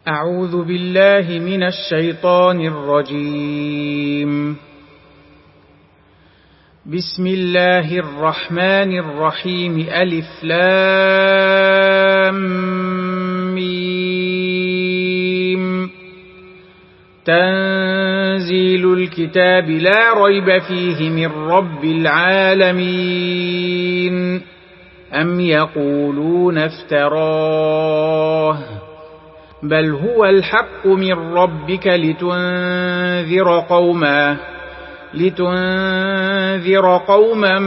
أعوذ بالله من الشيطان الرجيم. بسم الله الرحمن الرحيم. ألف لام ميم. تنزيل الكتاب لا ريب فيه من رب العالمين. أم يقولون افتراه بل هو الحق من ربك لتنذر قوما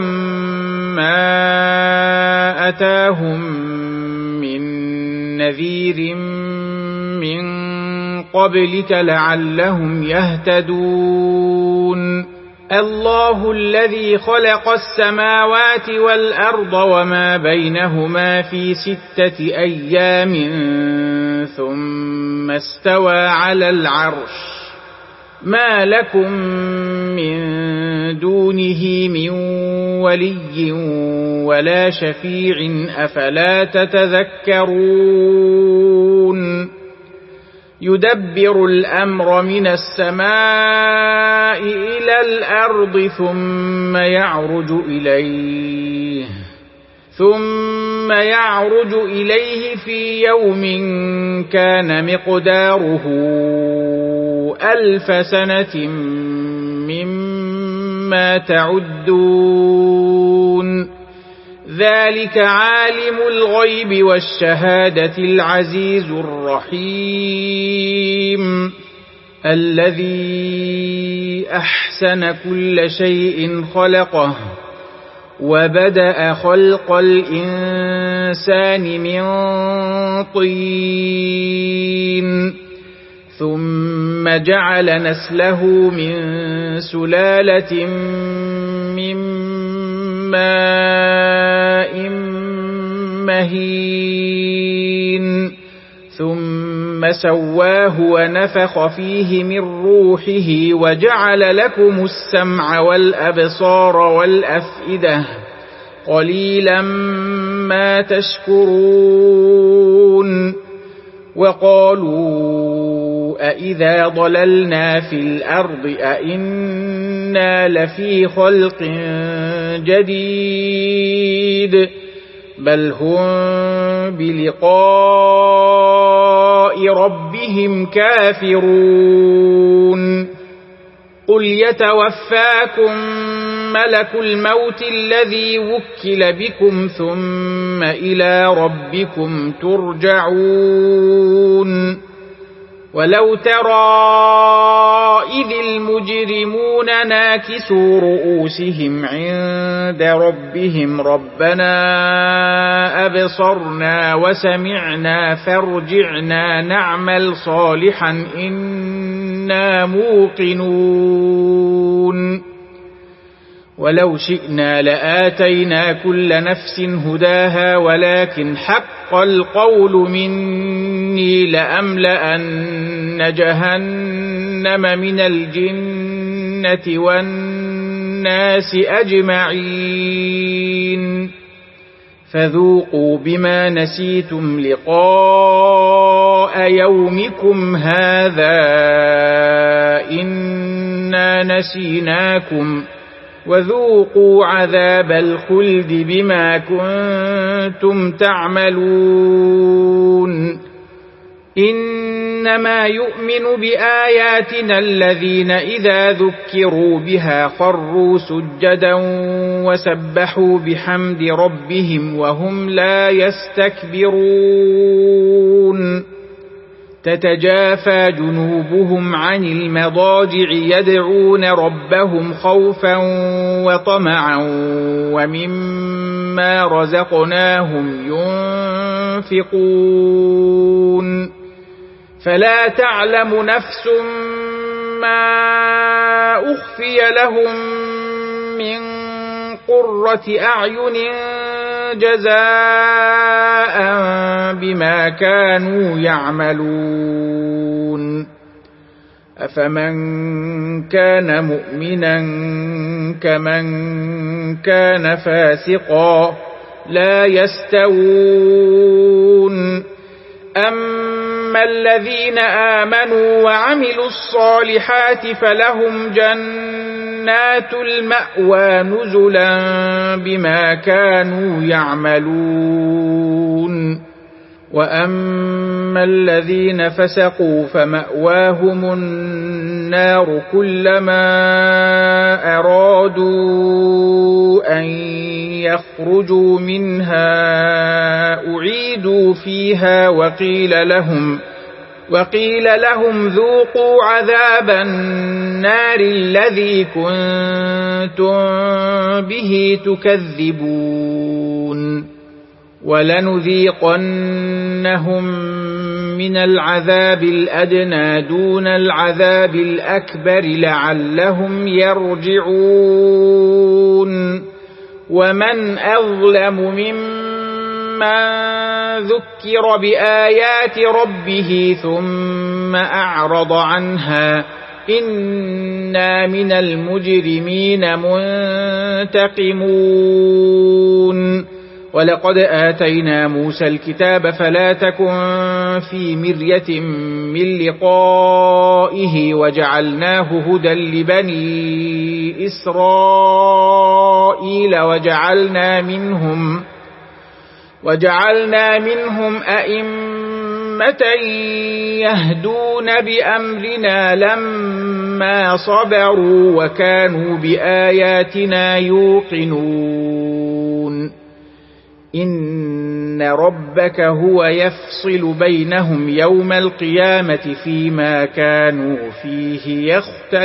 ما أتاهم من نذير من قبلك لعلهم يهتدون. الله الذي خلق السماوات والأرض وما بينهما في 6 أيام ثم استوى على العرش. ما لكم من دونه من ولي ولا شفيع أفلا تتذكرون. يدبر الأمر من السماء إلى الأرض ثم يعرج إليه في يوم كان مقداره 1000 سنة مما تعدون. ذلك عالم الغيب والشهادة العزيز الرحيم. الذي أحسن كل شيء خلقه وبدأ خلق الإنسان من طين ثم جعل نسله من سلالة من ماء مهين ثم سواه ونفخ فيه من روحه وجعل لكم السمع والأبصار والأفئدة قليلا ما تشكرون. وقالوا أإذا ضللنا في الأرض أإنا لفي خلق جديد بل هم بلقاء ربهم كافرون. قل يتوفاكم ملك الموت الذي وكل بكم ثم إلى ربكم ترجعون. ولو ترى إذ المجرمون ناكسوا رؤوسهم عند ربهم ربنا أبصرنا وسمعنا فارجعنا نعمل صالحا إنا موقنون. ولو شئنا لآتينا كل نفس هداها ولكن حق القول مني لأملأن جهنم من الجنة والناس أجمعين. فذوقوا بما نسيتم لقاء يومكم هذا إنا نسيناكم وذوقوا عذاب الخلد بما كنتم تعملون. إنما يؤمن بآياتنا الذين إذا ذكروا بها خروا سجدا وسبحوا بحمد ربهم وهم لا يستكبرون. تتجافى جنوبهم عن المضاجع يدعون ربهم خوفا وطمعا ومما رزقناهم ينفقون. فلا تعلم نفس ما أخفي لهم من قرة أعين جزاء بما كانوا يعملون. أفمن كان مؤمنا كمن كان فاسقا لا يستوون. أما الذين آمنوا وعملوا الصالحات فلهم جنات المأوى نزلا بما كانوا يعملون وأما الذين فسقوا فمأواهم النار كلما أرادوا أن يخرجوا منها أعيدوا فيها وقيل لهم ذوقوا عذاب النار الذي كنتم به تكذبون ولنذيقنهم من العذاب الأدنى دون العذاب الأكبر لعلهم يرجعون ومن أظلم ممن ذكر بآيات ربه ثم أعرض عنها إنا من المجرمين منتقمون ولقد آتينا موسى الكتاب فلا تكن في مرية من لقائه وجعلناه هدى لبني إسرائيل وجعلنا منهم أئمة يهدون بأمرنا لما صبروا وكانوا بآياتنا يوقنون إن ربك هو يفصل بينهم يوم القيامة فيما كانوا فيه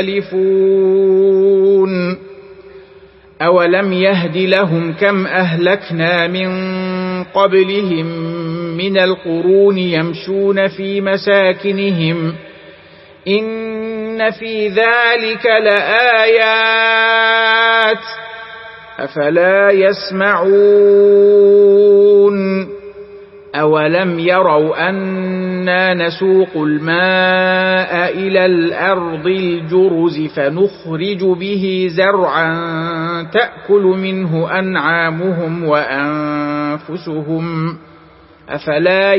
يختلفون أولم يهد لهم كم أهلكنا من قبلهم من القرون يمشون في مساكنهم إن في ذلك لآيات أفلا يسمعون أولم يروا أنا نسوق الماء إلى الأرض الجرز فنخرج به زرعا تأكل منه أنعامهم وأنفسهم أفلا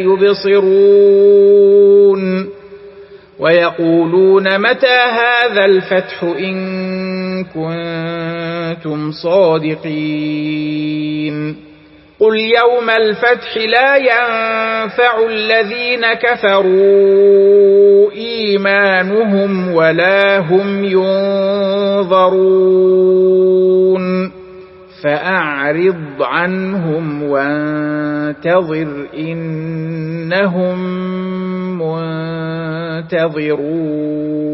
يبصرون ويقولون متى هذا الفتح إن كنتم صادقين قل يوم الفتح لا ينفع الذين كفروا إيمانهم ولا هم ينظرون فأعرض عنهم وانتظر إنهم منتظرون